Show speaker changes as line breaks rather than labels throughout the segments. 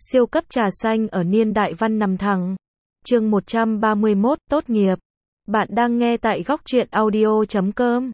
Siêu cấp trà xanh ở niên đại văn nằm thẳng. Chương 131, tốt nghiệp. Bạn đang nghe tại góc truyện audio.com.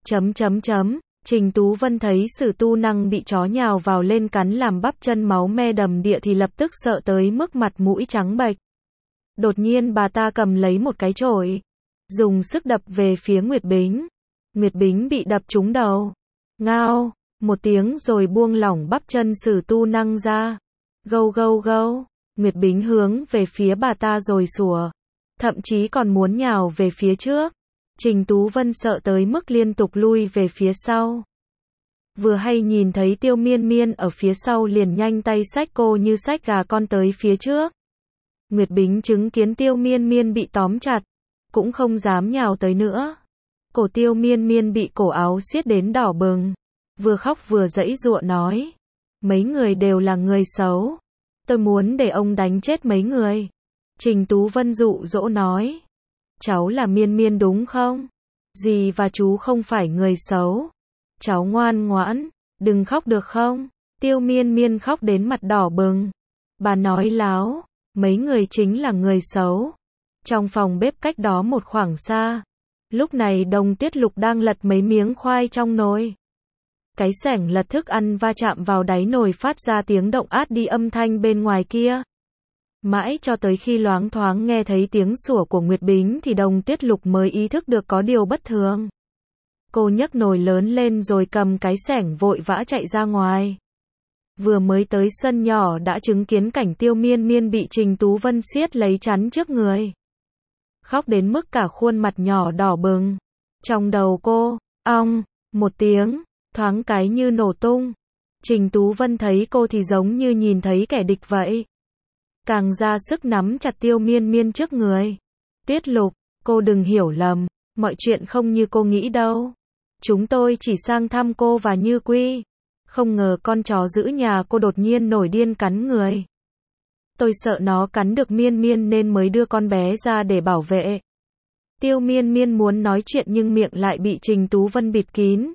Trình Tú Vân thấy Sử Tu Năng bị chó nhào vào lên cắn làm bắp chân máu me đầm đìa thì lập tức sợ tới mức mặt mũi trắng bệch. Đột nhiên bà ta cầm lấy một cái chổi, dùng sức đập về phía Nguyệt Bính. Nguyệt Bính bị đập trúng đầu. Ngao một tiếng rồi buông lỏng bắp chân Sử Tu Năng ra. Gâu gâu gâu. Nguyệt Bính hướng về phía bà ta rồi sủa, thậm chí còn muốn nhào về phía trước. Trình Tú Vân sợ tới mức liên tục lui về phía sau. Vừa hay nhìn thấy Tiêu Miên Miên ở phía sau liền nhanh tay xách cô như xách gà con tới phía trước. Nguyệt Bính chứng kiến Tiêu Miên Miên bị tóm chặt, cũng không dám nhào tới nữa. Cổ Tiêu Miên Miên bị cổ áo siết đến đỏ bừng, vừa khóc vừa giãy giụa nói: mấy người đều là người xấu, tôi muốn để ông đánh chết mấy người. Trình Tú Vân dụ dỗ nói: cháu là Miên Miên đúng không? Dì và chú không phải người xấu. Cháu ngoan ngoãn, đừng khóc được không? Tiêu Miên Miên khóc đến mặt đỏ bừng. Bà nói láo, mấy người chính là người xấu. Trong phòng bếp cách đó một khoảng xa, lúc này Đồng Tiết Lục đang lật mấy miếng khoai trong nồi. Cái xẻng lật thức ăn va chạm vào đáy nồi phát ra tiếng động át đi âm thanh bên ngoài kia. Mãi cho tới khi loáng thoáng nghe thấy tiếng sủa của Nguyệt Bính thì Đồng Tiết Lục mới ý thức được có điều bất thường. Cô nhấc nồi lớn lên rồi cầm cái xẻng vội vã chạy ra ngoài. Vừa mới tới sân nhỏ đã chứng kiến cảnh Tiêu Miên Miên bị Trình Tú Vân siết lấy chắn trước người. Khóc đến mức cả khuôn mặt nhỏ đỏ bừng. Trong đầu cô, ong, một tiếng, thoáng cái như nổ tung. Trình Tú Vân thấy cô thì giống như nhìn thấy kẻ địch vậy. Càng ra sức nắm chặt Tiêu Miên Miên trước người. Tiết Lục, cô đừng hiểu lầm, mọi chuyện không như cô nghĩ đâu. Chúng tôi chỉ sang thăm cô và Như Quy. Không ngờ con chó giữ nhà cô đột nhiên nổi điên cắn người. Tôi sợ nó cắn được Miên Miên nên mới đưa con bé ra để bảo vệ. Tiêu Miên Miên muốn nói chuyện nhưng miệng lại bị Trình Tú Vân bịt kín.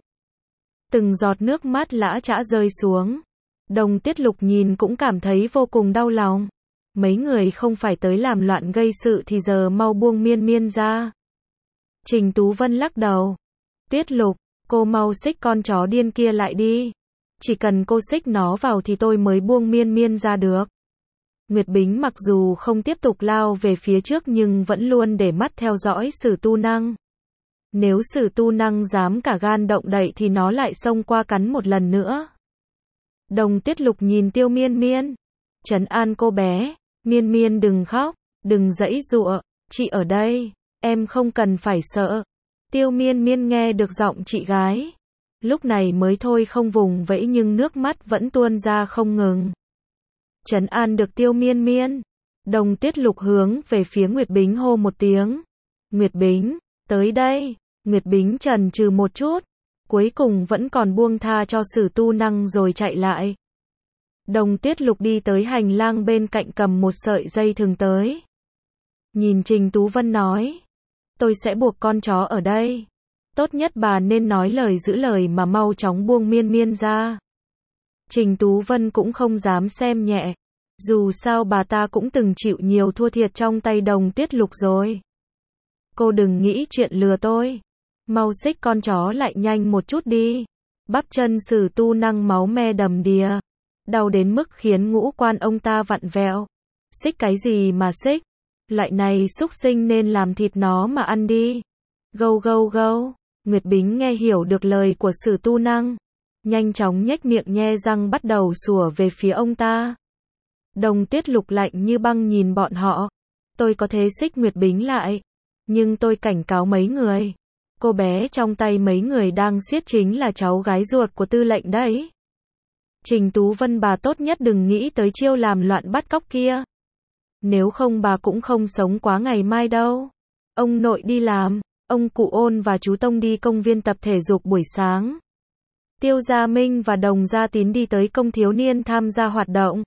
Từng giọt nước mắt lã chã rơi xuống. Đồng Tiết Lục nhìn cũng cảm thấy vô cùng đau lòng. Mấy người không phải tới làm loạn gây sự thì giờ mau buông Miên Miên ra. Trình Tú Vân lắc đầu. Tiết Lục, cô mau xích con chó điên kia lại đi. Chỉ cần cô xích nó vào thì tôi mới buông Miên Miên ra được. Nguyệt Bính mặc dù không tiếp tục lao về phía trước nhưng vẫn luôn để mắt theo dõi Sử Tu Năng. Nếu Sử Tu Năng dám cả gan động đậy thì nó lại xông qua cắn một lần nữa. Đồng Tiết Lục nhìn Tiêu Miên Miên, trấn an cô bé: Miên Miên đừng khóc, đừng giãy giụa, chị ở đây, em không cần phải sợ. Tiêu Miên Miên nghe được giọng chị gái, lúc này mới thôi không vùng vẫy nhưng nước mắt vẫn tuôn ra không ngừng. Trấn an được Tiêu Miên Miên, Đồng Tiết Lục hướng về phía Nguyệt Bính hô một tiếng: Nguyệt Bính, tới đây. Nguyệt Bính chần chừ một chút, cuối cùng vẫn còn buông tha cho Sử Tu Năng rồi chạy lại. Đồng Tiết Lục đi tới hành lang bên cạnh cầm một sợi dây thừng tới. Nhìn Trình Tú Vân nói: tôi sẽ buộc con chó ở đây. Tốt nhất bà nên nói lời giữ lời mà mau chóng buông Miên Miên ra. Trình Tú Vân cũng không dám xem nhẹ. Dù sao bà ta cũng từng chịu nhiều thua thiệt trong tay Đồng Tiết Lục rồi. Cô đừng nghĩ chuyện lừa tôi. Mau xích con chó lại nhanh một chút đi. Bắp chân Sử Tu Năng máu me đầm đìa, đau đến mức khiến ngũ quan ông ta vặn vẹo. Xích cái gì mà xích? Loại này xúc sinh nên làm thịt nó mà ăn đi. Gâu gâu gâu. Nguyệt Bính nghe hiểu được lời của Sử Tu Năng, nhanh chóng nhếch miệng nhe răng bắt đầu sủa về phía ông ta. Đồng Tiết Lục lạnh như băng nhìn bọn họ. Tôi có thể xích Nguyệt Bính lại, nhưng tôi cảnh cáo mấy người. Cô bé trong tay mấy người đang siết chính là cháu gái ruột của tư lệnh đấy. Trình Tú Vân bà tốt nhất đừng nghĩ tới chiêu làm loạn bắt cóc kia. Nếu không bà cũng không sống quá ngày mai đâu. Ông nội đi làm, ông cụ Ôn và chú Tông đi công viên tập thể dục buổi sáng. Tiêu Gia Minh và Đồng Gia Tín đi tới công thiếu niên tham gia hoạt động.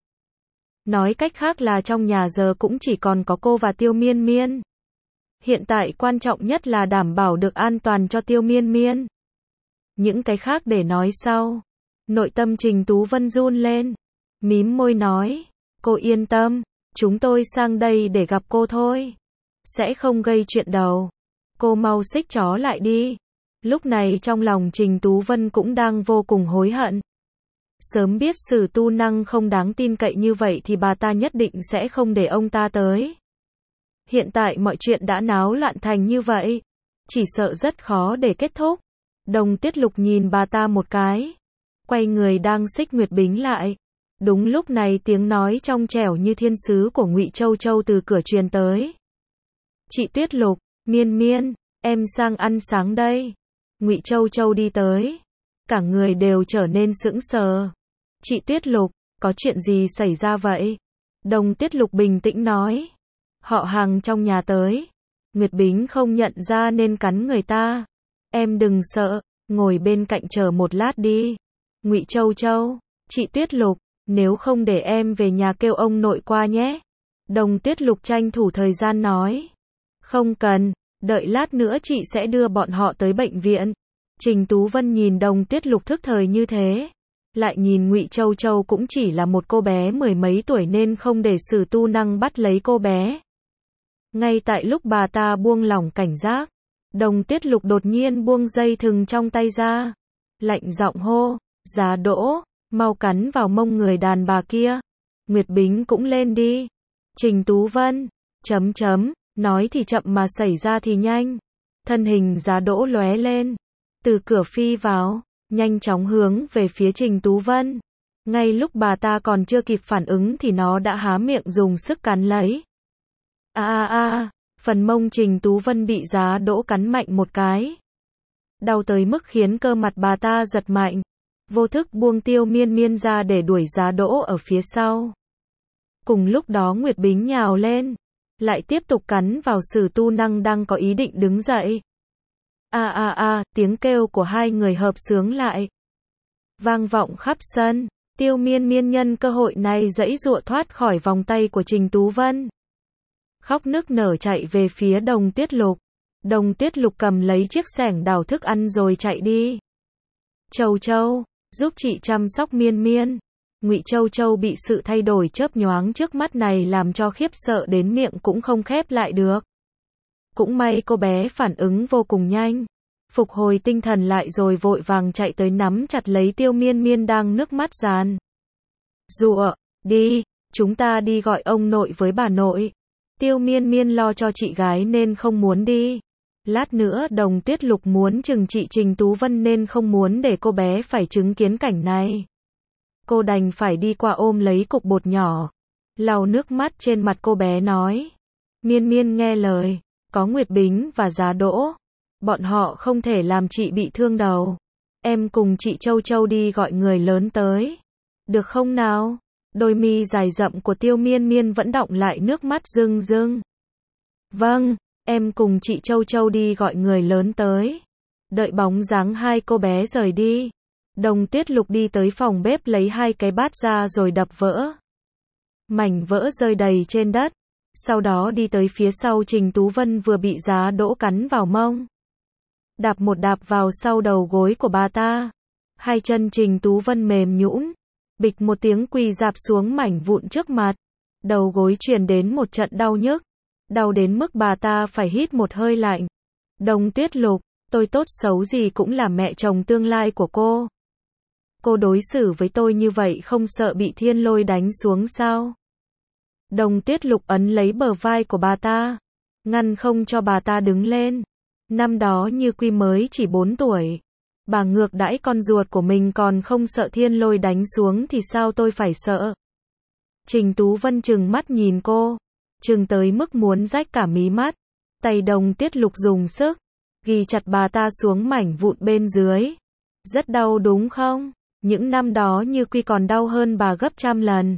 Nói cách khác là trong nhà giờ cũng chỉ còn có cô và Tiêu Miên Miên. Hiện tại quan trọng nhất là đảm bảo được an toàn cho Tiêu Miên Miên. Những cái khác để nói sau. Nội tâm Trình Tú Vân run lên, mím môi nói: Cô yên tâm, chúng tôi sang đây để gặp cô thôi. Sẽ không gây chuyện đâu. Cô mau xích chó lại đi. Lúc này trong lòng Trình Tú Vân cũng đang vô cùng hối hận. Sớm biết Sử Tu Năng không đáng tin cậy như vậy thì bà ta nhất định sẽ không để ông ta tới. Hiện tại mọi chuyện đã náo loạn thành như vậy, chỉ sợ rất khó để kết thúc. Đồng Tiết Lục nhìn bà ta một cái, quay người đang xích Nguyệt Bính lại. Đúng lúc này tiếng nói trong trẻo như thiên sứ của Ngụy Châu Châu từ cửa truyền tới. Chị Tuyết Lục, Miên Miên, em sang ăn sáng đây. Ngụy Châu Châu đi tới, cả người đều trở nên sững sờ. Chị Tuyết Lục, có chuyện gì xảy ra vậy? Đồng Tiết Lục bình tĩnh nói. Họ hàng trong nhà tới. Nguyệt Bính không nhận ra nên cắn người ta. Em đừng sợ, ngồi bên cạnh chờ một lát đi. Ngụy Châu Châu, chị Tuyết Lục, nếu không để em về nhà kêu ông nội qua nhé. Đồng Tiết Lục tranh thủ thời gian nói. Không cần, đợi lát nữa chị sẽ đưa bọn họ tới bệnh viện. Trình Tú Vân nhìn Đồng Tiết Lục thức thời như thế, lại nhìn Ngụy Châu Châu cũng chỉ là một cô bé mười mấy tuổi nên không để Sử Tu Năng bắt lấy cô bé. Ngay tại lúc bà ta buông lỏng cảnh giác, Đồng Tiết Lục đột nhiên buông dây thừng trong tay ra, lạnh giọng hô, Giá Đỗ, mau cắn vào mông người đàn bà kia. Nguyệt Bính cũng lên đi. Trình Tú Vân, nói thì chậm mà xảy ra thì nhanh. Thân hình Giá Đỗ lóe lên, từ cửa phi vào, nhanh chóng hướng về phía Trình Tú Vân. Ngay lúc bà ta còn chưa kịp phản ứng thì nó đã há miệng dùng sức cắn lấy. Phần mông Trình Tú Vân bị Giá Đỗ cắn mạnh một cái. Đau tới mức khiến cơ mặt bà ta giật mạnh. Vô thức buông Tiêu Miên Miên ra để đuổi Giá Đỗ ở phía sau. Cùng lúc đó Nguyệt Bính nhào lên, lại tiếp tục cắn vào Sử Tu Năng đang có ý định đứng dậy. Tiếng kêu của hai người hợp xướng lại, vang vọng khắp sân. Tiêu Miên Miên nhân cơ hội này giãy giụa thoát khỏi vòng tay của Trình Tú Vân, khóc nức nở chạy về phía Đồng Tiết Lục. Đồng Tiết Lục cầm lấy chiếc xẻng đào thức ăn rồi chạy đi. Châu Châu, giúp chị chăm sóc Miên Miên. Ngụy Châu Châu bị sự thay đổi chớp nhoáng trước mắt này làm cho khiếp sợ đến miệng cũng không khép lại được. Cũng may cô bé phản ứng vô cùng nhanh, phục hồi tinh thần lại rồi vội vàng chạy tới nắm chặt lấy Tiêu Miên Miên đang nước mắt giàn giụa. Đi, chúng ta đi gọi ông nội với bà nội. Tiêu Miên Miên lo cho chị gái nên không muốn đi. Lát nữa Đồng Tiết Lục muốn trừng trị Trình Tú Vân nên không muốn để cô bé phải chứng kiến cảnh này. Cô đành phải đi qua ôm lấy cục bột nhỏ, lau nước mắt trên mặt cô bé nói. Miên Miên nghe lời, có Nguyệt Bính và Giá Đỗ, bọn họ không thể làm chị bị thương đâu. Em cùng chị Châu Châu đi gọi người lớn tới, được không nào? Đôi mi dài rậm của Tiêu Miên Miên vẫn đọng lại nước mắt rưng rưng. Vâng, em cùng chị Châu Châu đi gọi người lớn tới. Đợi bóng dáng hai cô bé rời đi, Đồng Tiết Lục đi tới phòng bếp lấy hai cái bát ra rồi đập vỡ. Mảnh vỡ rơi đầy trên đất. Sau đó đi tới phía sau Trình Tú Vân vừa bị Giá Đỗ cắn vào mông. Đạp một đạp vào sau đầu gối của bà ta. Hai chân Trình Tú Vân mềm nhũn, bịch một tiếng quỳ rạp xuống mảnh vụn trước mặt. Đầu gối truyền đến một trận đau nhức. Đau đến mức bà ta phải hít một hơi lạnh. Đồng Tiết Lục, tôi tốt xấu gì cũng là mẹ chồng tương lai của cô. Cô đối xử với tôi như vậy không sợ bị thiên lôi đánh xuống sao? Đồng Tiết Lục ấn lấy bờ vai của bà ta, ngăn không cho bà ta đứng lên. Năm đó Như Quy mới chỉ 4 tuổi. Bà ngược đãi con ruột của mình còn không sợ thiên lôi đánh xuống thì sao tôi phải sợ? Trình Tú Vân trừng mắt nhìn cô, trừng tới mức muốn rách cả mí mắt. Tay Đồng Tiết Lục dùng sức, ghi chặt bà ta xuống mảnh vụn bên dưới. Rất đau đúng không? Những năm đó Như Quy còn đau hơn bà gấp trăm lần.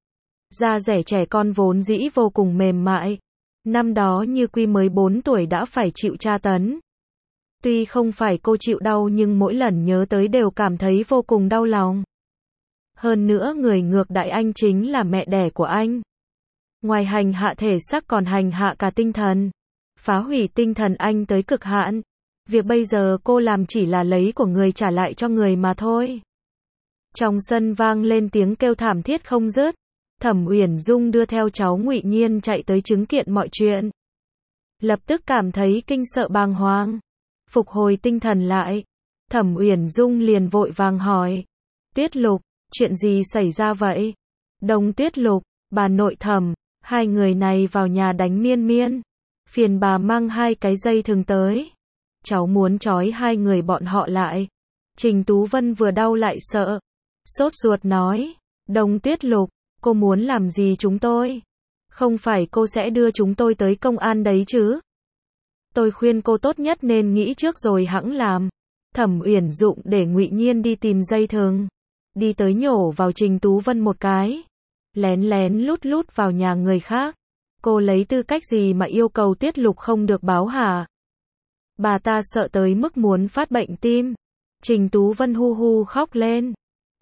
Da dẻ trẻ con vốn dĩ vô cùng mềm mại. Năm đó Như Quy mới 4 tuổi đã phải chịu tra tấn. Tuy không phải cô chịu đau nhưng mỗi lần nhớ tới đều cảm thấy vô cùng đau lòng. Hơn nữa người ngược đãi anh chính là mẹ đẻ của anh. Ngoài hành hạ thể xác còn hành hạ cả tinh thần. Phá hủy tinh thần anh tới cực hạn. Việc bây giờ cô làm chỉ là lấy của người trả lại cho người mà thôi. Trong sân vang lên tiếng kêu thảm thiết không dứt. Thẩm Uyển Dung đưa theo cháu Ngụy Nhiên chạy tới chứng kiện mọi chuyện. Lập tức cảm thấy kinh sợ bàng hoàng. Phục hồi tinh thần lại, Thẩm Uyển Dung liền vội vàng hỏi. Tuyết Lục, chuyện gì xảy ra vậy? Đồng Tuyết Lục, bà nội Thẩm, hai người này vào nhà đánh Miên Miên. Phiền bà mang 2 cái dây thừng tới. Cháu muốn trói 2 người bọn họ lại. Trình Tú Vân vừa đau lại sợ. Sốt ruột nói. Đồng Tuyết Lục, cô muốn làm gì chúng tôi? Không phải cô sẽ đưa chúng tôi tới công an đấy chứ? Tôi khuyên cô tốt nhất nên nghĩ trước rồi hẵng làm. Thẩm Uyển Dụng để Ngụy Nhiên đi tìm dây thừng. Đi tới nhổ vào Trình Tú Vân một cái. Lén lén lút lút vào nhà người khác. Cô lấy tư cách gì mà yêu cầu Tuyết Lục không được báo hả? Bà ta sợ tới mức muốn phát bệnh tim. Trình Tú Vân hu hu khóc lên.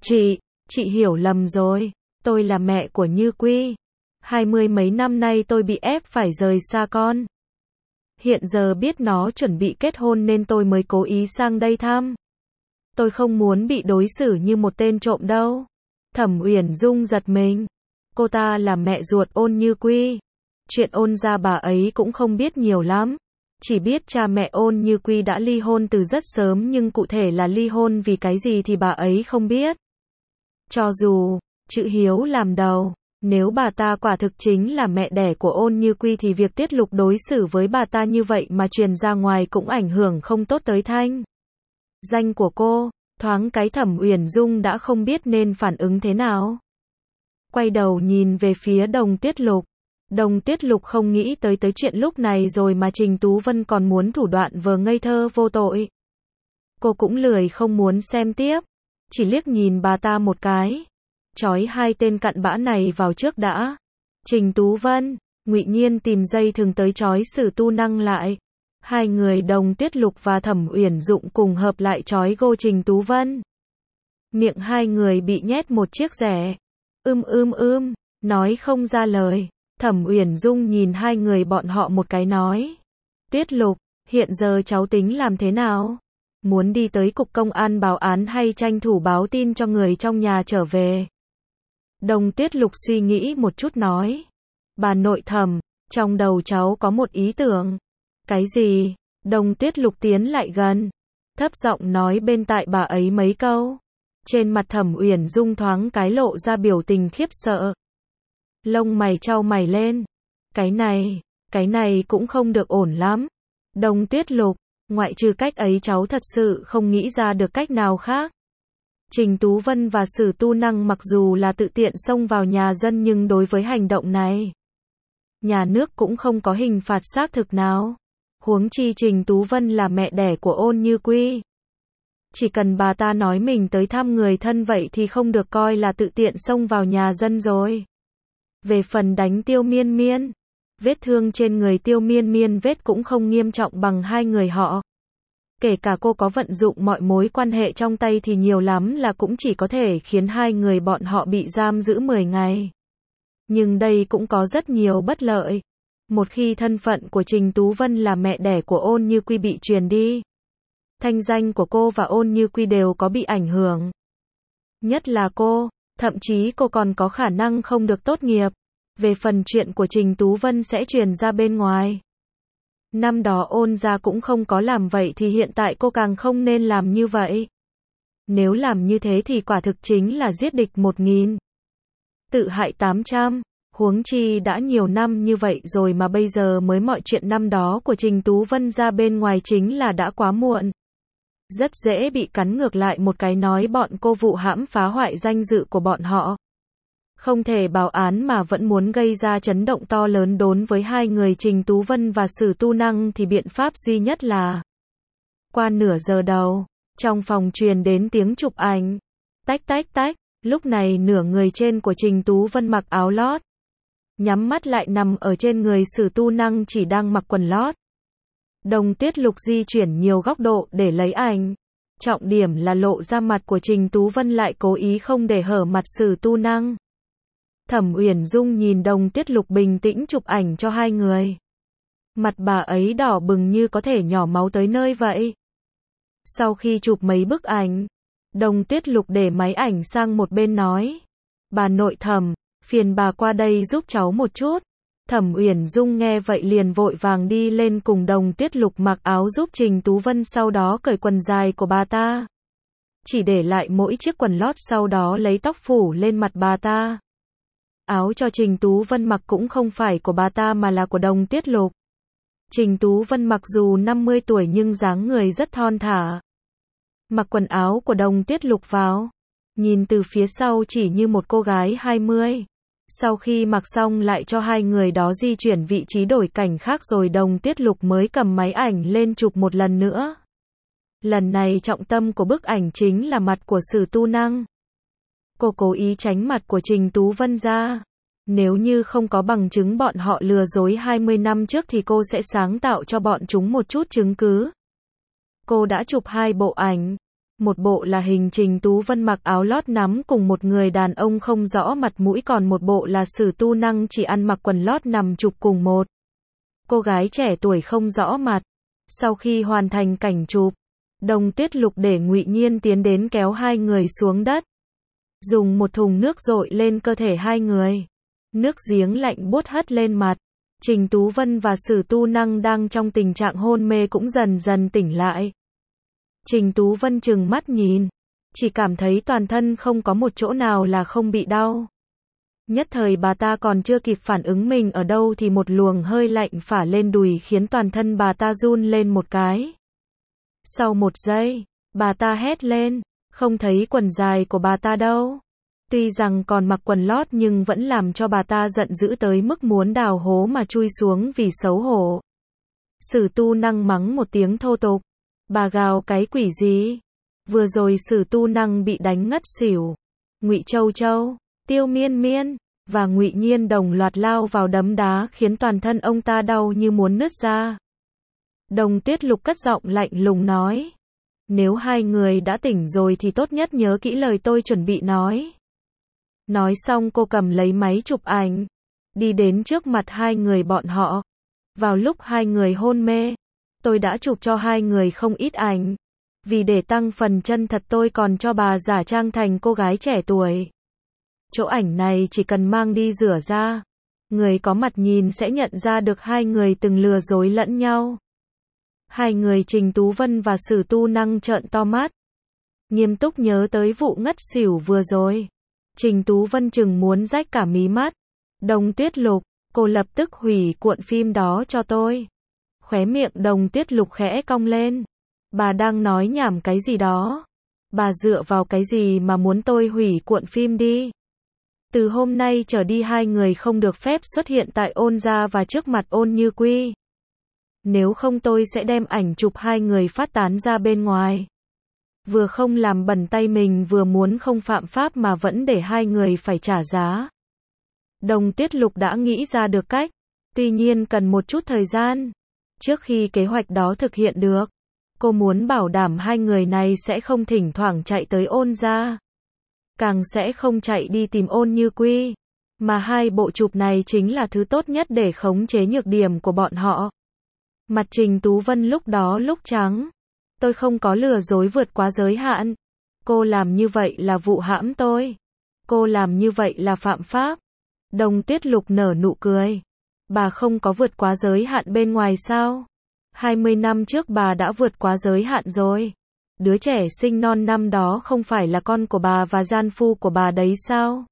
Chị hiểu lầm rồi. Tôi là mẹ của Như Quy. 20 mấy năm nay tôi bị ép phải rời xa con. Hiện giờ biết nó chuẩn bị kết hôn nên tôi mới cố ý sang đây thăm. Tôi không muốn bị đối xử như một tên trộm đâu. Thẩm Uyển Dung giật mình. Cô ta là mẹ ruột Ôn Như Quy. Chuyện Ôn gia bà ấy cũng không biết nhiều lắm. Chỉ biết cha mẹ Ôn Như Quy đã ly hôn từ rất sớm nhưng cụ thể là ly hôn vì cái gì thì bà ấy không biết. Cho dù, chữ hiếu làm đầu, nếu bà ta quả thực chính là mẹ đẻ của Ôn Như Quy thì việc Tuyết Lục đối xử với bà ta như vậy mà truyền ra ngoài cũng ảnh hưởng không tốt tới thanh danh của cô. Thoáng cái Thẩm Uyển Dung đã không biết nên phản ứng thế nào. Quay đầu nhìn về phía Đồng Tuyết Lục. Đồng Tuyết Lục không nghĩ tới chuyện lúc này rồi mà Trình Tú Vân còn muốn thủ đoạn vờ ngây thơ vô tội. Cô cũng lười không muốn xem tiếp. Chỉ liếc nhìn bà ta một cái. Chói 2 tên cặn bã này vào trước đã. Trình Tú Vân, Ngụy Nhiên tìm dây thừng tới chói Sử Tu Năng lại. 2 người Đồng Tuyết Lục và Thẩm Uyển Dụng cùng hợp lại chói gô Trình Tú Vân. Miệng 2 người bị nhét một chiếc rẻ. Nói không ra lời. Thẩm Uyển Dung nhìn 2 người bọn họ một cái nói. Tuyết Lục, hiện giờ cháu tính làm thế nào? Muốn đi tới cục công an báo án hay tranh thủ báo tin cho người trong nhà trở về? Đồng Tuyết Lục suy nghĩ một chút nói. Bà nội Thẩm, trong đầu cháu có một ý tưởng. Cái gì? Đồng Tuyết Lục tiến lại gần. Thấp giọng nói bên tai bà ấy mấy câu. Trên mặt Thẩm Uyển Dung thoáng cái lộ ra biểu tình khiếp sợ. Lông mày chau mày lên. Cái này cũng không được ổn lắm. Đồng Tuyết Lục, ngoại trừ cách ấy cháu thật sự không nghĩ ra được cách nào khác. Trình Tú Vân và Sử Tu Năng mặc dù là tự tiện xông vào nhà dân nhưng đối với hành động này, nhà nước cũng không có hình phạt xác thực nào. Huống chi Trình Tú Vân là mẹ đẻ của Ôn Như Quy. Chỉ cần bà ta nói mình tới thăm người thân vậy thì không được coi là tự tiện xông vào nhà dân rồi. Về phần đánh Tiêu Miên Miên, vết thương trên người Tiêu Miên Miên vết cũng không nghiêm trọng bằng 2 người họ. Kể cả cô có vận dụng mọi mối quan hệ trong tay thì nhiều lắm là cũng chỉ có thể khiến 2 người bọn họ bị giam giữ 10 ngày. Nhưng đây cũng có rất nhiều bất lợi. Một khi thân phận của Trình Tú Vân là mẹ đẻ của Ôn Như Quy bị truyền đi, thanh danh của cô và Ôn Như Quy đều có bị ảnh hưởng. Nhất là cô, thậm chí cô còn có khả năng không được tốt nghiệp. Về phần chuyện của Trình Tú Vân sẽ truyền ra bên ngoài. Năm đó Ôn gia cũng không có làm vậy thì hiện tại cô càng không nên làm như vậy. Nếu làm như thế thì quả thực chính là giết địch 1000, tự hại 800. Huống chi đã nhiều năm như vậy rồi mà bây giờ mới mọi chuyện năm đó của Trình Tú Vân ra bên ngoài chính là đã quá muộn. Rất dễ bị cắn ngược lại một cái nói bọn cô vụ hãm phá hoại danh dự của bọn họ. Không thể báo án mà vẫn muốn gây ra chấn động to lớn đối với 2 người Trình Tú Vân và Sử Tu Năng thì biện pháp duy nhất là. Qua nửa giờ đầu, trong phòng truyền đến tiếng chụp ảnh. Tách tách tách, lúc này nửa người trên của Trình Tú Vân mặc áo lót. Nhắm mắt lại nằm ở trên người Sử Tu Năng chỉ đang mặc quần lót. Đồng Tuyết Lục di chuyển nhiều góc độ để lấy ảnh. Trọng điểm là lộ ra mặt của Trình Tú Vân lại cố ý không để hở mặt Sử Tu Năng. Thẩm Uyển Dung nhìn Đồng Tuyết Lục bình tĩnh chụp ảnh cho 2 người. Mặt bà ấy đỏ bừng như có thể nhỏ máu tới nơi vậy. Sau khi chụp mấy bức ảnh, Đồng Tuyết Lục để máy ảnh sang một bên nói. Bà nội Thẩm, Phiền bà qua đây giúp cháu một chút. Thẩm Uyển Dung nghe vậy liền vội vàng đi lên cùng Đồng Tuyết Lục mặc áo giúp Trình Tú Vân, sau đó cởi quần dài của bà ta. Chỉ để lại mỗi chiếc quần lót, sau đó lấy tóc phủ lên mặt bà ta. Áo cho Trình Tú Vân mặc cũng không phải của bà ta mà là của Đồng Tuyết Lục. Trình Tú Vân mặc dù 50 tuổi nhưng dáng người rất thon thả. Mặc quần áo của Đồng Tuyết Lục vào, nhìn từ phía sau chỉ như một cô gái 20. Sau khi mặc xong lại cho hai người đó di chuyển vị trí đổi cảnh khác rồi Đồng Tuyết Lục mới cầm máy ảnh lên chụp một lần nữa. Lần này trọng tâm của bức ảnh chính là mặt của Sử Tu Năng. Cô cố ý tránh mặt của Trình Tú Vân ra. Nếu như không có bằng chứng bọn họ lừa dối 20 năm trước thì cô sẽ sáng tạo cho bọn chúng một chút chứng cứ. Cô đã chụp 2 bộ ảnh. Một bộ là hình Trình Tú Vân mặc áo lót nắm cùng một người đàn ông không rõ mặt mũi, còn một bộ là Sử Tu Năng chỉ ăn mặc quần lót nằm chụp cùng một cô gái trẻ tuổi không rõ mặt. Sau khi hoàn thành cảnh chụp, Đồng Tuyết Lục để Ngụy Nhiên tiến đến kéo hai người xuống đất. Dùng một thùng nước dội lên cơ thể hai người. Nước giếng lạnh buốt hất lên mặt. Trình Tú Vân và Sử Tu Năng đang trong tình trạng hôn mê cũng dần dần tỉnh lại. Trình Tú Vân trừng mắt nhìn, chỉ cảm thấy toàn thân không có một chỗ nào là không bị đau. Nhất thời bà ta còn chưa kịp phản ứng mình ở đâu thì một luồng hơi lạnh phả lên đùi khiến toàn thân bà ta run lên một cái. Sau một giây, bà ta hét lên, không thấy quần dài của bà ta đâu. Tuy rằng còn mặc quần lót nhưng vẫn làm cho bà ta giận dữ tới mức muốn đào hố mà chui xuống vì xấu hổ. Sử Tu Năng mắng một tiếng thô tục. Bà gào cái quỷ gì? Vừa rồi Sử Tu Năng bị đánh ngất xỉu. Ngụy Châu Châu, Tiêu Miên Miên và Ngụy Nhiên đồng loạt lao vào đấm đá khiến toàn thân ông ta đau như muốn nứt ra. Đồng Tuyết Lục cất giọng lạnh lùng nói. Nếu hai người đã tỉnh rồi thì tốt nhất nhớ kỹ lời tôi chuẩn bị nói. Nói xong cô cầm lấy máy chụp ảnh, đi đến trước mặt hai người bọn họ. Vào lúc hai người hôn mê, tôi đã chụp cho hai người không ít ảnh. Vì để tăng phần chân thật tôi còn cho bà giả trang thành cô gái trẻ tuổi. Chỗ ảnh này chỉ cần mang đi rửa ra, người có mặt nhìn sẽ nhận ra được hai người từng lừa dối lẫn nhau. Hai người Trình Tú Vân và Sử Tu Năng trợn to mắt, nghiêm túc nhớ tới vụ ngất xỉu vừa rồi. Trình Tú Vân chừng muốn rách cả mí mắt. Đồng Tuyết Lục, cô lập tức hủy cuộn phim đó cho tôi. Khóe miệng Đồng Tuyết Lục khẽ cong lên. Bà đang nói nhảm cái gì đó? Bà dựa vào cái gì mà muốn tôi hủy cuộn phim đi? Từ hôm nay trở đi hai người không được phép xuất hiện tại Ôn gia và trước mặt Ôn Như Quy. Nếu không tôi sẽ đem ảnh chụp hai người phát tán ra bên ngoài. Vừa không làm bẩn tay mình vừa muốn không phạm pháp mà vẫn để hai người phải trả giá. Đồng Tuyết Lục đã nghĩ ra được cách, tuy nhiên cần một chút thời gian. Trước khi kế hoạch đó thực hiện được, cô muốn bảo đảm hai người này sẽ không thỉnh thoảng chạy tới Ôn gia, càng sẽ không chạy đi tìm Ôn Như Quy, mà hai bộ chụp này chính là thứ tốt nhất để khống chế nhược điểm của bọn họ. Mặt Trình Tú Vân lúc đó lúc trắng. Tôi không có lừa dối vượt quá giới hạn. Cô làm như vậy là vụ hãm tôi. Cô làm như vậy là phạm pháp. Đồng Tuyết Lục nở nụ cười. Bà không có vượt quá giới hạn bên ngoài sao? 20 năm trước bà đã vượt quá giới hạn rồi. Đứa trẻ sinh non năm đó không phải là con của bà và gian phu của bà đấy sao?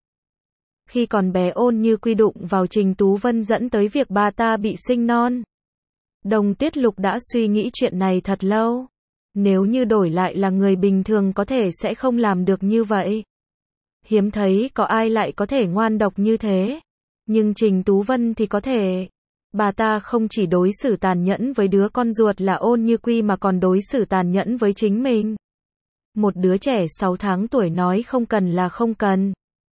Khi còn bé Ôn Như Quy đụng vào Trình Tú Vân dẫn tới việc bà ta bị sinh non. Đồng Tuyết Lục đã suy nghĩ chuyện này thật lâu. Nếu như đổi lại là người bình thường có thể sẽ không làm được như vậy. Hiếm thấy có ai lại có thể ngoan độc như thế. Nhưng Trình Tú Vân thì có thể. Bà ta không chỉ đối xử tàn nhẫn với đứa con ruột là Ôn Như Quy mà còn đối xử tàn nhẫn với chính mình. Một đứa trẻ 6 tháng tuổi nói không cần là không cần.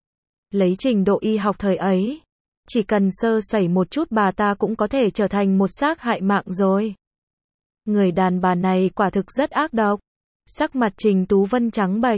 Lấy trình độ y học thời ấy, chỉ cần sơ sẩy một chút bà ta cũng có thể trở thành một xác hại mạng rồi. Người đàn bà này quả thực rất ác độc. Sắc mặt Trình Tú Vân trắng bệch.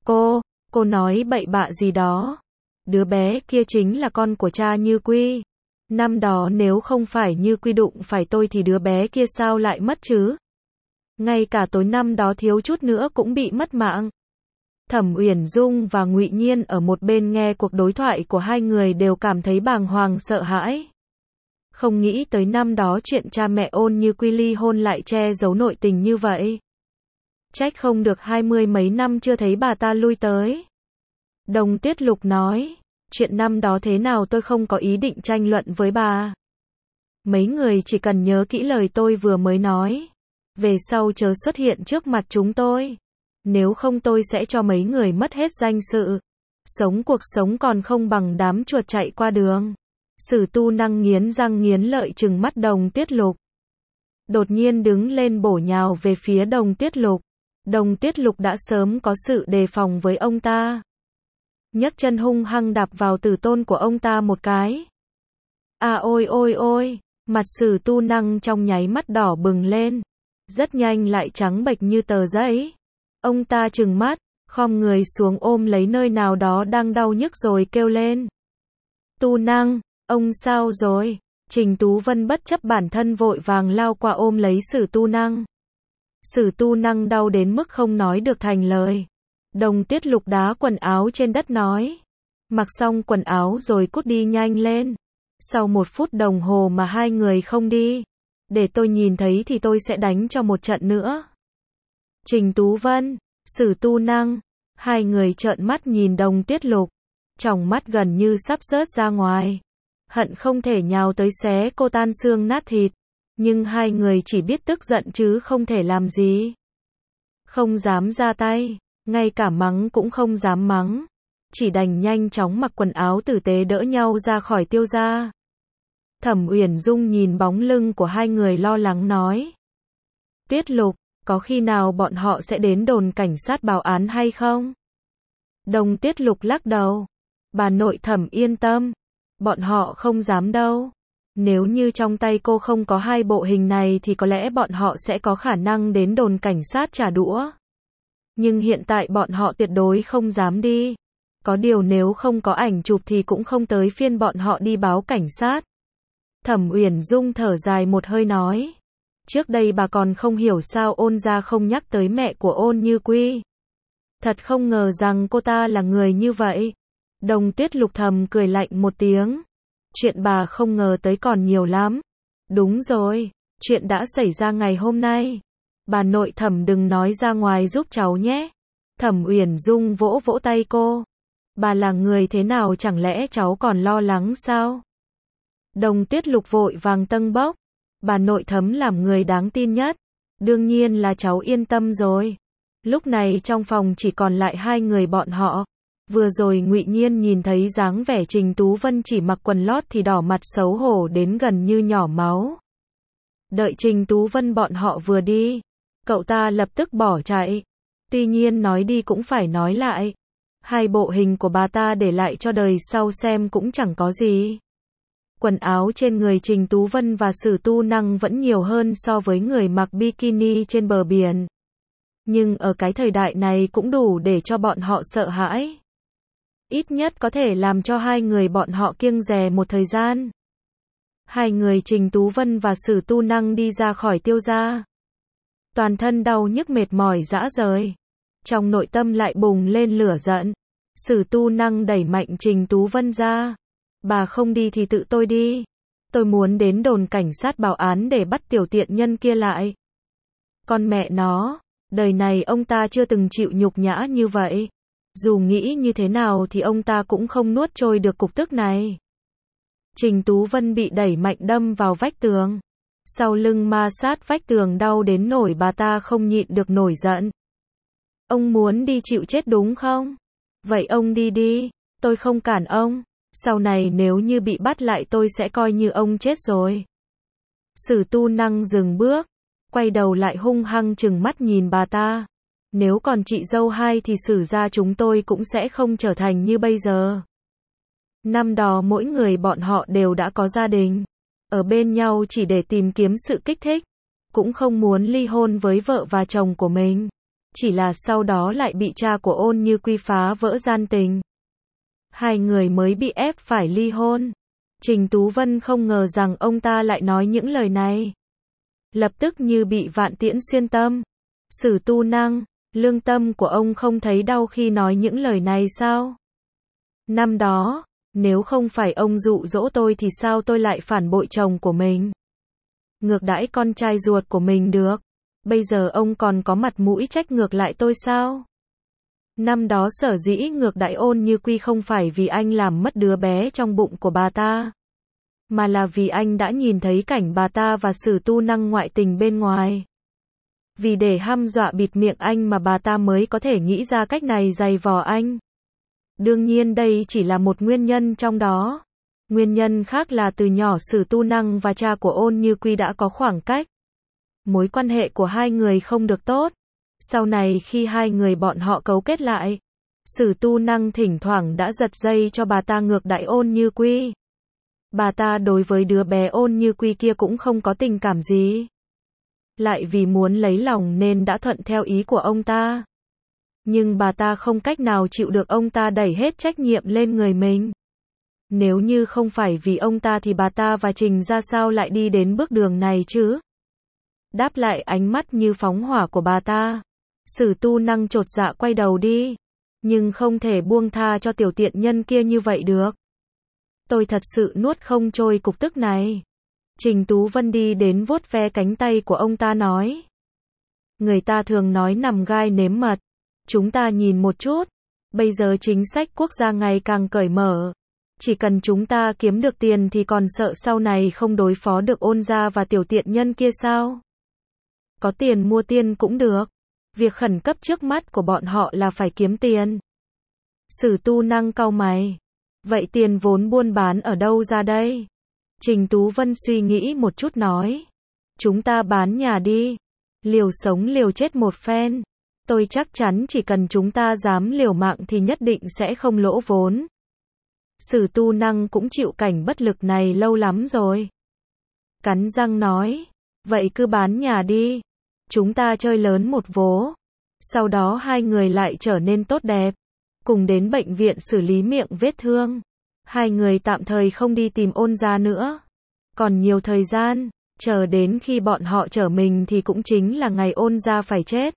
Cô nói bậy bạ gì đó. Đứa bé kia chính là con của cha Như Quy. Năm đó nếu không phải Như Quy đụng phải tôi thì đứa bé kia sao lại mất chứ? Ngay cả tối năm đó thiếu chút nữa cũng bị mất mạng. Thẩm Uyển Dung và Ngụy Nhiên ở một bên nghe cuộc đối thoại của hai người đều cảm thấy bàng hoàng sợ hãi. Không nghĩ tới năm đó chuyện cha mẹ Ôn Như Quy ly hôn lại che giấu nội tình như vậy. Trách không được 20 mấy năm chưa thấy bà ta lui tới. Đồng Tiết Lục nói, chuyện năm đó thế nào tôi không có ý định tranh luận với bà. Mấy người chỉ cần nhớ kỹ lời tôi vừa mới nói. Về sau chớ xuất hiện trước mặt chúng tôi. Nếu không tôi sẽ cho mấy người mất hết danh dự. Sống cuộc sống còn không bằng đám chuột chạy qua đường. Sử Tu Năng nghiến răng nghiến lợi trừng mắt Đồng Tiết Lục. Đột nhiên đứng lên bổ nhào về phía Đồng Tiết Lục. Đồng Tiết Lục đã sớm có sự đề phòng với ông ta. Nhấc chân hung hăng đạp vào tử tôn của ông ta một cái. À ôi ôi ôi, mặt Sử Tu Năng trong nháy mắt đỏ bừng lên. Rất nhanh lại trắng bệch như tờ giấy. Ông ta trừng mắt, khom người xuống ôm lấy nơi nào đó đang đau nhức rồi kêu lên. Tu Năng, ông sao rồi? Trình Tú Vân bất chấp bản thân vội vàng lao qua ôm lấy Sử Tu Năng. Sử Tu Năng đau đến mức không nói được thành lời. Đồng Tiết Lục đá quần áo trên đất nói. Mặc xong quần áo rồi cút đi nhanh lên. Sau 1 phút đồng hồ mà hai người không đi. Để tôi nhìn thấy thì tôi sẽ đánh cho một trận nữa. Trình Tú Vân, Sử Tu Năng, hai người trợn mắt nhìn Đồng Tiết Lục. Tròng mắt gần như sắp rớt ra ngoài. Hận không thể nhào tới xé cô tan xương nát thịt. Nhưng hai người chỉ biết tức giận chứ không thể làm gì. Không dám ra tay, ngay cả mắng cũng không dám mắng. Chỉ đành nhanh chóng mặc quần áo tử tế đỡ nhau ra khỏi Tiêu gia. Thẩm Uyển Dung nhìn bóng lưng của hai người lo lắng nói. Tiết Lục, có khi nào bọn họ sẽ đến đồn cảnh sát báo án hay không? Đồng Tiết Lục lắc đầu. Bà nội Thẩm yên tâm. Bọn họ không dám đâu. Nếu như trong tay cô không có 2 bộ hình này thì có lẽ bọn họ sẽ có khả năng đến đồn cảnh sát trả đũa. Nhưng hiện tại bọn họ tuyệt đối không dám đi. Có điều nếu không có ảnh chụp thì cũng không tới phiên bọn họ đi báo cảnh sát. Thẩm Uyển Dung thở dài một hơi nói. Trước đây bà còn không hiểu sao Ôn gia không nhắc tới mẹ của Ôn Như Quy. Thật không ngờ rằng cô ta là người như vậy. Đồng Tiết Lục thầm cười lạnh một tiếng. Chuyện bà không ngờ tới còn nhiều lắm. Đúng rồi, chuyện đã xảy ra ngày hôm nay. Bà nội Thẩm đừng nói ra ngoài giúp cháu nhé. Thẩm Uyển Dung vỗ vỗ tay cô. Bà là người thế nào chẳng lẽ cháu còn lo lắng sao? Đồng Tiết Lục vội vàng tâng bốc. Bà nội Thẩm làm người đáng tin nhất. Đương nhiên là cháu yên tâm rồi. Lúc này trong phòng chỉ còn lại 2 người bọn họ. Vừa rồi Ngụy Nhiên nhìn thấy dáng vẻ Trình Tú Vân chỉ mặc quần lót thì đỏ mặt xấu hổ đến gần như nhỏ máu. Đợi Trình Tú Vân bọn họ vừa đi, cậu ta lập tức bỏ chạy. Tuy nhiên nói đi cũng phải nói lại. 2 bộ hình của bà ta để lại cho đời sau xem cũng chẳng có gì. Quần áo trên người Trình Tú Vân và Sử Tu Năng vẫn nhiều hơn so với người mặc bikini trên bờ biển. Nhưng ở cái thời đại này cũng đủ để cho bọn họ sợ hãi. Ít nhất có thể làm cho 2 người bọn họ kiêng dè một thời gian. 2 người Trình Tú Vân và Sử Tu Năng đi ra khỏi Tiêu gia. Toàn thân đau nhức mệt mỏi rã rời. Trong nội tâm lại bùng lên lửa giận. Sử Tu Năng đẩy mạnh Trình Tú Vân ra. Bà không đi thì tự tôi đi. Tôi muốn đến đồn cảnh sát báo án để bắt tiểu tiện nhân kia lại. Con mẹ nó, đời này ông ta chưa từng chịu nhục nhã như vậy. Dù nghĩ như thế nào thì ông ta cũng không nuốt trôi được cục tức này. Trình Tú Vân bị đẩy mạnh đâm vào vách tường. Sau lưng ma sát vách tường đau đến nổi bà ta không nhịn được nổi giận. Ông muốn đi chịu chết đúng không? Vậy ông đi đi, tôi không cản ông. Sau này nếu như bị bắt lại tôi sẽ coi như ông chết rồi. Sử Tu Năng dừng bước, quay đầu lại hung hăng trừng mắt nhìn bà ta. Nếu còn chị dâu hai thì Sử gia chúng tôi cũng sẽ không trở thành như bây giờ. Năm đó mỗi người bọn họ đều đã có gia đình. Ở bên nhau chỉ để tìm kiếm sự kích thích. Cũng không muốn ly hôn với vợ và chồng của mình. Chỉ là sau đó lại bị cha của Ôn Như Quy phá vỡ gian tình. 2 người mới bị ép phải ly hôn. Trình Tú Vân không ngờ rằng ông ta lại nói những lời này. Lập tức như bị vạn tiễn xuyên tâm. Sử Tu Năng, Lương tâm của ông không thấy đau khi nói những lời này sao? Năm đó, nếu không phải ông dụ dỗ tôi thì sao tôi lại phản bội chồng của mình? Ngược đãi con trai ruột của mình được. Bây giờ ông còn có mặt mũi trách ngược lại tôi sao? Năm đó sở dĩ ngược đãi Ôn Như Quy không phải vì anh làm mất đứa bé trong bụng của bà ta, mà là vì anh đã nhìn thấy cảnh bà ta và Sử Tu Năng ngoại tình bên ngoài. Vì để hăm dọa bịt miệng anh mà bà ta mới có thể nghĩ ra cách này giày vò anh. Đương nhiên đây chỉ là một nguyên nhân trong đó. Nguyên nhân khác là từ nhỏ Sử Tu Năng và cha của Ôn Như Quy đã có khoảng cách. Mối quan hệ của hai người không được tốt. Sau này khi hai người bọn họ cấu kết lại, Sử Tu Năng thỉnh thoảng đã giật dây cho bà ta ngược đãi Ôn Như Quy. Bà ta đối với đứa bé Ôn Như Quy kia cũng không có tình cảm gì. Lại vì muốn lấy lòng nên đã thuận theo ý của ông ta. Nhưng bà ta không cách nào chịu được ông ta đẩy hết trách nhiệm lên người mình. Nếu như không phải vì ông ta thì bà ta và Trình ra sao lại đi đến bước đường này chứ? Đáp lại ánh mắt như phóng hỏa của bà ta, Sử Tu Năng chột dạ quay đầu đi. Nhưng không thể buông tha cho tiểu tiện nhân kia như vậy được. Tôi thật sự nuốt không trôi cục tức này. Trình Tú Vân đi đến vuốt ve cánh tay của ông ta nói. Người ta thường nói nằm gai nếm mật. Chúng ta nhìn một chút. Bây giờ chính sách quốc gia ngày càng cởi mở. Chỉ cần chúng ta kiếm được tiền thì còn sợ sau này không đối phó được Ôn gia và tiểu tiện nhân kia sao? Có tiền mua tiên cũng được. Việc khẩn cấp trước mắt của bọn họ là phải kiếm tiền. Sử Tu Năng cau mày. Vậy tiền vốn buôn bán ở đâu ra đây? Trình Tú Vân suy nghĩ một chút nói. Chúng ta bán nhà đi. Liều sống liều chết một phen. Tôi chắc chắn chỉ cần chúng ta dám liều mạng thì nhất định sẽ không lỗ vốn. Sử Tu Năng cũng chịu cảnh bất lực này lâu lắm rồi. Cắn răng nói. Vậy cứ bán nhà đi. Chúng ta chơi lớn một vố. Sau đó hai người lại trở nên tốt đẹp. Cùng đến bệnh viện xử lý miệng vết thương. Hai người tạm thời không đi tìm Ôn gia nữa. Còn nhiều thời gian, chờ đến khi bọn họ trở mình thì cũng chính là ngày Ôn gia phải chết.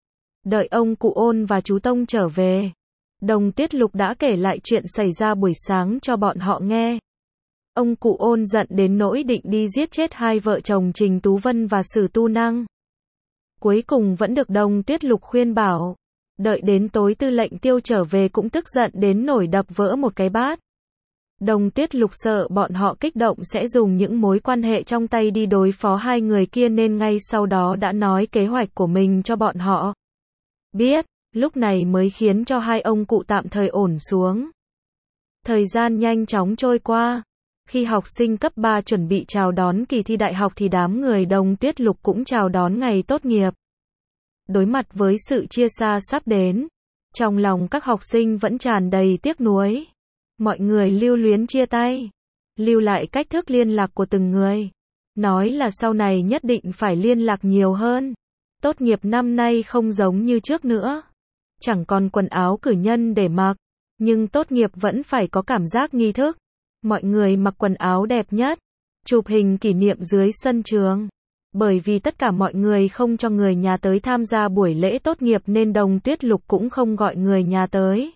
Đợi ông cụ Ôn và chú Tông trở về, Đồng Tiết Lục đã kể lại chuyện xảy ra buổi sáng cho bọn họ nghe. Ông cụ Ôn giận đến nỗi định đi giết chết hai vợ chồng Trình Tú Vân và Sử Tu Năng. Cuối cùng vẫn được Đồng Tiết Lục khuyên bảo. Đợi đến tối Tư lệnh Tiêu trở về cũng tức giận đến nổi đập vỡ một cái bát. Đồng Tiết Lục sợ bọn họ kích động sẽ dùng những mối quan hệ trong tay đi đối phó hai người kia nên ngay sau đó đã nói kế hoạch của mình cho bọn họ biết, lúc này mới khiến cho hai ông cụ tạm thời ổn xuống. Thời gian nhanh chóng trôi qua. Khi học sinh cấp 3 chuẩn bị chào đón kỳ thi đại học thì đám người Đồng Tiết Lục cũng chào đón ngày tốt nghiệp. Đối mặt với sự chia xa sắp đến, trong lòng các học sinh vẫn tràn đầy tiếc nuối. Mọi người lưu luyến chia tay, lưu lại cách thức liên lạc của từng người. Nói là sau này nhất định phải liên lạc nhiều hơn. Tốt nghiệp năm nay không giống như trước nữa. Chẳng còn quần áo cử nhân để mặc, nhưng tốt nghiệp vẫn phải có cảm giác nghi thức. Mọi người mặc quần áo đẹp nhất, chụp hình kỷ niệm dưới sân trường. Bởi vì tất cả mọi người không cho người nhà tới tham gia buổi lễ tốt nghiệp nên Đồng Tiết Lục cũng không gọi người nhà tới.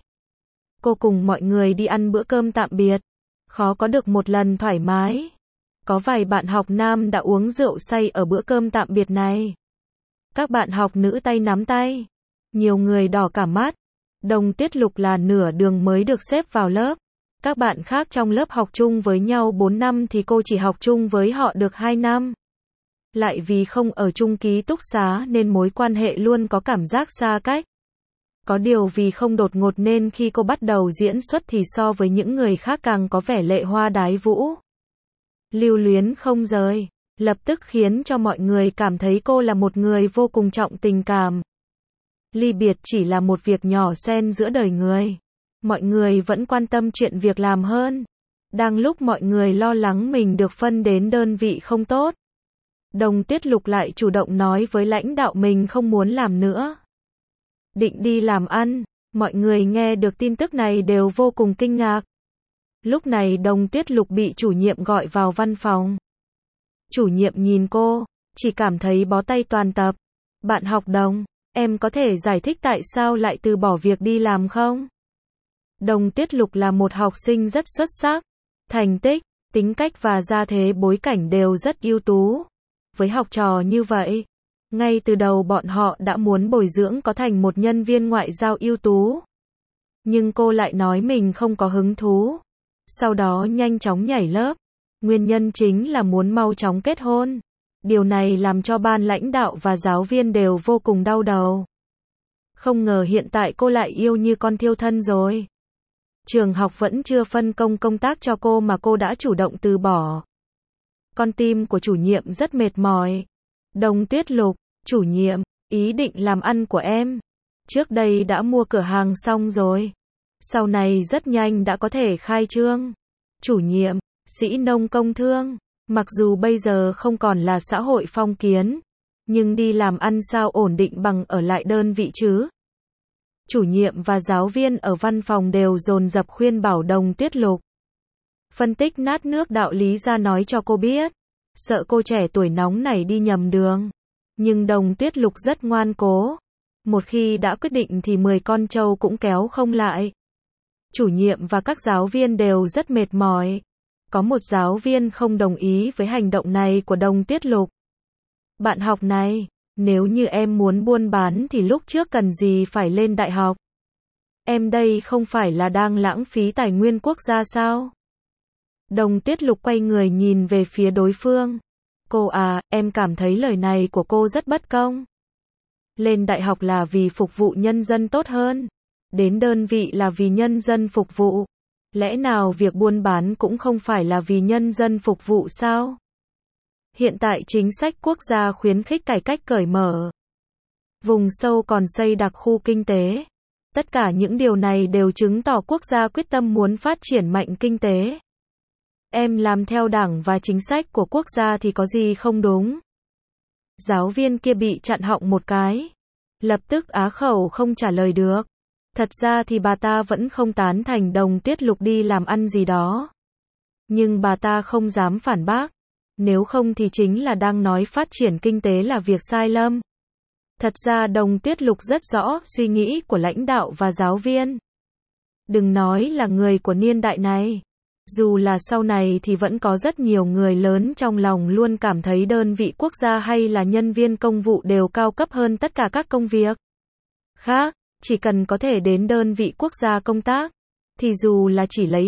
Cô cùng mọi người đi ăn bữa cơm tạm biệt. Khó có được một lần thoải mái. Có vài bạn học nam đã uống rượu say ở bữa cơm tạm biệt này. Các bạn học nữ tay nắm tay. Nhiều người đỏ cả mắt. Đồng Tiết Lục là nửa đường mới được xếp vào lớp. Các bạn khác trong lớp học chung với nhau 4 năm thì cô chỉ học chung với họ được 2 năm. Lại vì không ở chung ký túc xá nên mối quan hệ luôn có cảm giác xa cách. Có điều vì không đột ngột nên khi cô bắt đầu diễn xuất thì so với những người khác càng có vẻ lệ hoa đái vũ. Lưu luyến không rời, lập tức khiến cho mọi người cảm thấy cô là một người vô cùng trọng tình cảm. Ly biệt chỉ là một việc nhỏ xen giữa đời người. Mọi người vẫn quan tâm chuyện việc làm hơn. Đang lúc mọi người lo lắng mình được phân đến đơn vị không tốt, Đồng Tiết Lục lại chủ động nói với lãnh đạo mình không muốn làm nữa. Định đi làm ăn. Mọi người nghe được tin tức này đều vô cùng kinh ngạc. Lúc này Đồng Tiết Lục bị chủ nhiệm gọi vào văn phòng. Chủ nhiệm nhìn cô, chỉ cảm thấy bó tay toàn tập. Bạn học Đồng, Em có thể giải thích tại sao lại từ bỏ việc đi làm không? Đồng Tuyết Lục là một học sinh rất xuất sắc. Thành tích, tính cách và gia thế bối cảnh đều rất ưu tú. Với học trò như vậy, ngay từ đầu bọn họ đã muốn bồi dưỡng có thành một nhân viên ngoại giao ưu tú. Nhưng cô lại nói mình không có hứng thú. Sau đó nhanh chóng nhảy lớp. Nguyên nhân chính là muốn mau chóng kết hôn. Điều này làm cho ban lãnh đạo và giáo viên đều vô cùng đau đầu. Không ngờ hiện tại cô lại yêu như con thiêu thân rồi. Trường học vẫn chưa phân công công tác cho cô mà cô đã chủ động từ bỏ. Con tim của chủ nhiệm rất mệt mỏi. Đồng Tuyết Lục, chủ nhiệm, ý định làm ăn của em. Trước đây đã mua cửa hàng xong rồi. Sau này rất nhanh đã có thể khai trương. Chủ nhiệm, sĩ nông công thương. Mặc dù bây giờ không còn là xã hội phong kiến, nhưng đi làm ăn sao ổn định bằng ở lại đơn vị chứ? Chủ nhiệm và giáo viên ở văn phòng đều dồn dập khuyên bảo Đồng Tuyết Lục. Phân tích nát nước đạo lý ra nói cho cô biết. Sợ cô trẻ tuổi nóng nảy đi nhầm đường. Nhưng Đồng Tuyết Lục rất ngoan cố. Một khi đã quyết định thì 10 con trâu cũng kéo không lại. Chủ nhiệm và các giáo viên đều rất mệt mỏi. Có một giáo viên không đồng ý với hành động này của Đồng Tuyết Lục. Bạn học này, nếu như em muốn buôn bán thì lúc trước cần gì phải lên đại học? Em đây không phải là đang lãng phí tài nguyên quốc gia sao? Đồng Tuyết Lục quay người nhìn về phía đối phương. Cô à, em cảm thấy lời này của cô rất bất công. Lên đại học là vì phục vụ nhân dân tốt hơn. Đến đơn vị là vì nhân dân phục vụ. Lẽ nào việc buôn bán cũng không phải là vì nhân dân phục vụ sao? Hiện tại chính sách quốc gia khuyến khích cải cách cởi mở. Vùng sâu còn xây đặc khu kinh tế. Tất cả những điều này đều chứng tỏ quốc gia quyết tâm muốn phát triển mạnh kinh tế. Em làm theo đảng và chính sách của quốc gia thì có gì không đúng? Giáo viên kia bị chặn họng một cái. Lập tức á khẩu không trả lời được. Thật ra thì bà ta vẫn không tán thành Đồng Tuyết Lục đi làm ăn gì đó. Nhưng bà ta không dám phản bác. Nếu không thì chính là đang nói phát triển kinh tế là việc sai lầm. Thật ra Đồng Tuyết Lục rất rõ suy nghĩ của lãnh đạo và giáo viên. Đừng nói là người của niên đại này. Dù là sau này thì vẫn có rất nhiều người lớn trong lòng luôn cảm thấy đơn vị quốc gia hay là nhân viên công vụ đều cao cấp hơn tất cả các công việc khác. Chỉ cần có thể đến đơn vị quốc gia công tác, thì dù là chỉ lấy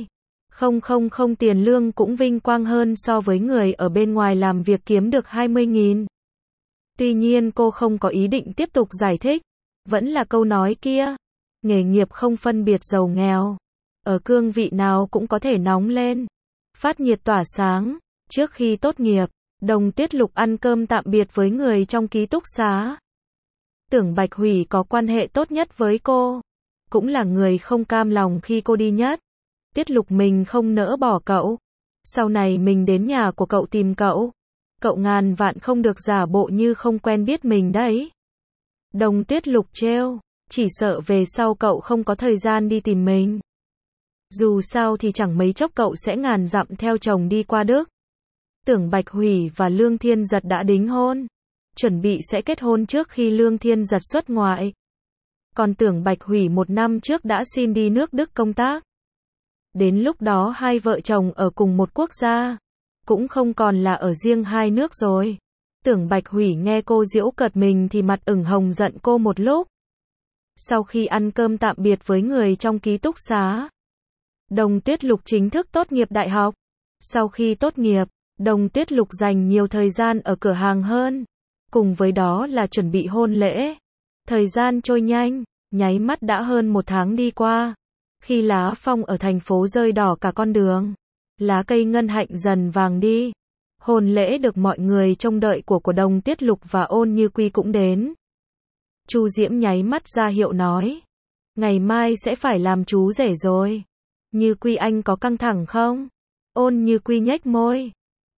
2.000 tiền lương cũng vinh quang hơn so với người ở bên ngoài làm việc kiếm được 20.000. Tuy nhiên cô không có ý định tiếp tục giải thích. Vẫn là câu nói kia. Nghề nghiệp không phân biệt giàu nghèo. Ở cương vị nào cũng có thể nóng lên. Phát nhiệt tỏa sáng. Trước khi tốt nghiệp, Đồng Tuyết Lục ăn cơm tạm biệt với người trong ký túc xá. Tưởng Bạch Hủy có quan hệ tốt nhất với cô. Cũng là người không cam lòng khi cô đi nhất. Tuyết Lục mình không nỡ bỏ cậu. Sau này mình đến nhà của cậu tìm cậu. Cậu ngàn vạn không được giả bộ như không quen biết mình đấy. Đồng Tuyết Lục trêu. Chỉ sợ về sau cậu không có thời gian đi tìm mình. Dù sao thì chẳng mấy chốc cậu sẽ ngàn dặm theo chồng đi qua Đức. Tưởng Bạch Hủy và Lương Thiên Giật đã đính hôn. Chuẩn bị sẽ kết hôn trước khi Lương Thiên Giật xuất ngoại. Còn Tưởng Bạch Hủy 1 năm trước đã xin đi nước Đức công tác. Đến lúc đó hai vợ chồng ở cùng một quốc gia. Cũng không còn là ở riêng hai nước rồi. Tưởng Bạch Hủy nghe cô giễu cợt mình thì mặt ửng hồng giận cô một lúc. Sau khi ăn cơm tạm biệt với người trong ký túc xá, Đồng Tuyết Lục chính thức tốt nghiệp đại học. Sau khi tốt nghiệp, Đồng Tuyết Lục dành nhiều thời gian ở cửa hàng hơn. Cùng với đó là chuẩn bị hôn lễ. Thời gian trôi nhanh, nháy mắt đã hơn 1 tháng đi qua. Khi lá phong ở thành phố rơi đỏ cả con đường, lá cây ngân hạnh dần vàng đi. Hôn lễ được mọi người trông đợi của Đồng Tuyết Lục và Ôn Như Quy cũng đến. Chu Diễm nháy mắt ra hiệu nói. Ngày mai sẽ phải làm chú rể rồi. Như Quy anh có căng thẳng không? Ôn Như Quy nhếch môi.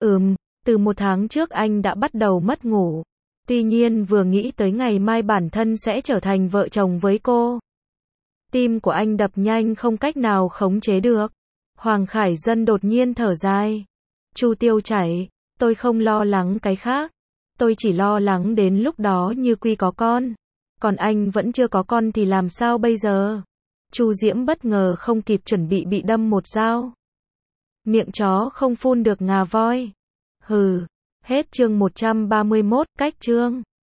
Từ 1 tháng trước anh đã bắt đầu mất ngủ. Tuy nhiên vừa nghĩ tới ngày mai bản thân sẽ trở thành vợ chồng với cô. Tim của anh đập nhanh không cách nào khống chế được. Hoàng Khải Dân đột nhiên thở dài. Chu Tiêu Chảy, tôi không lo lắng cái khác. Tôi chỉ lo lắng đến lúc đó Như Quy có con. Còn anh vẫn chưa có con thì làm sao bây giờ? Chu Diễm bất ngờ không kịp chuẩn bị đâm một dao. Miệng chó không phun được ngà voi. Hừ. Hết chương 131, cách chương.